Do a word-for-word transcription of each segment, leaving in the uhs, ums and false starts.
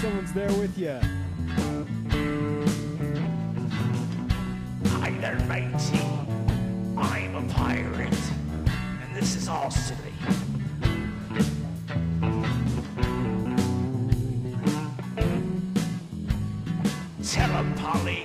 someone's there with you. Hi there, matey. I'm a pirate, and this is all silly. Tell him, Polly.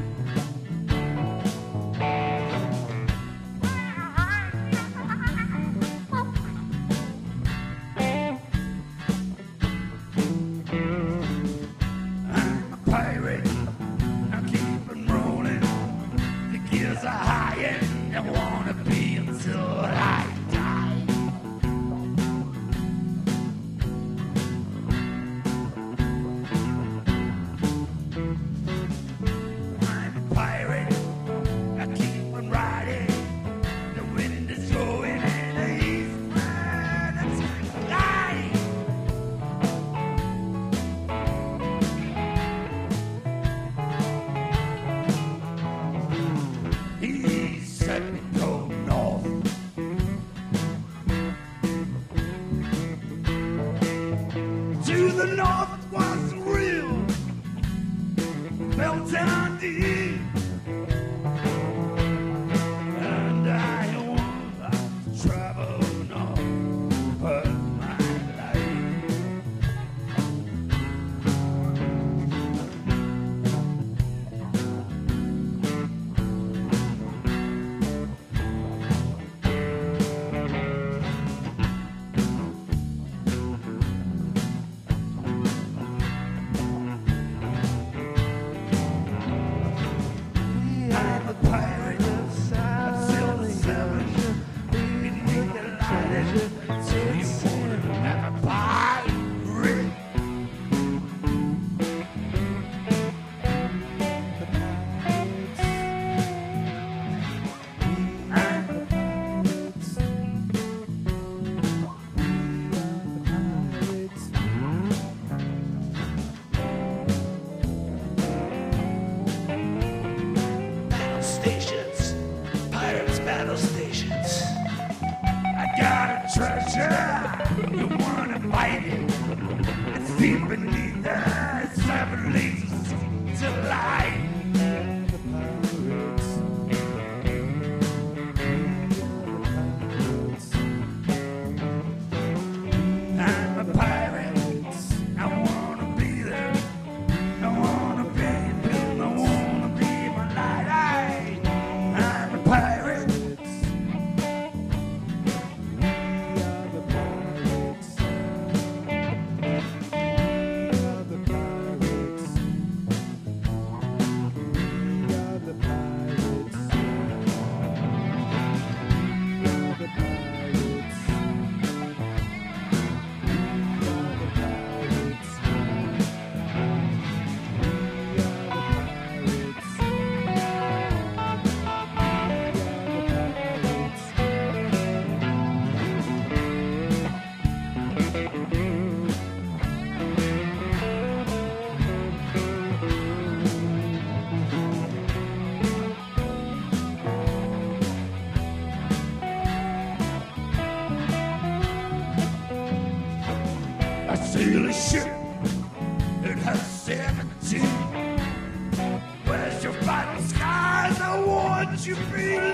I'm a pirate. I'm keeping rolling. The gears are high and I wanna be until I die. I'm a pirate. I keep on riding. The wind is blowing and the east man is flying. He said me go north. To the north was real. Fell down deep. And I want to travel north of my life. I'm a pirate of silver seven. You need to light it until you want to have a pirate. Battle stations, pirates battle stations. I got a treasure, you wanna fight it? It's deep beneath the seven lasers to light. I'm a pirate, I wanna be there. I wanna be a villain, I wanna be my light. I, I'm a pirate. I sail a ship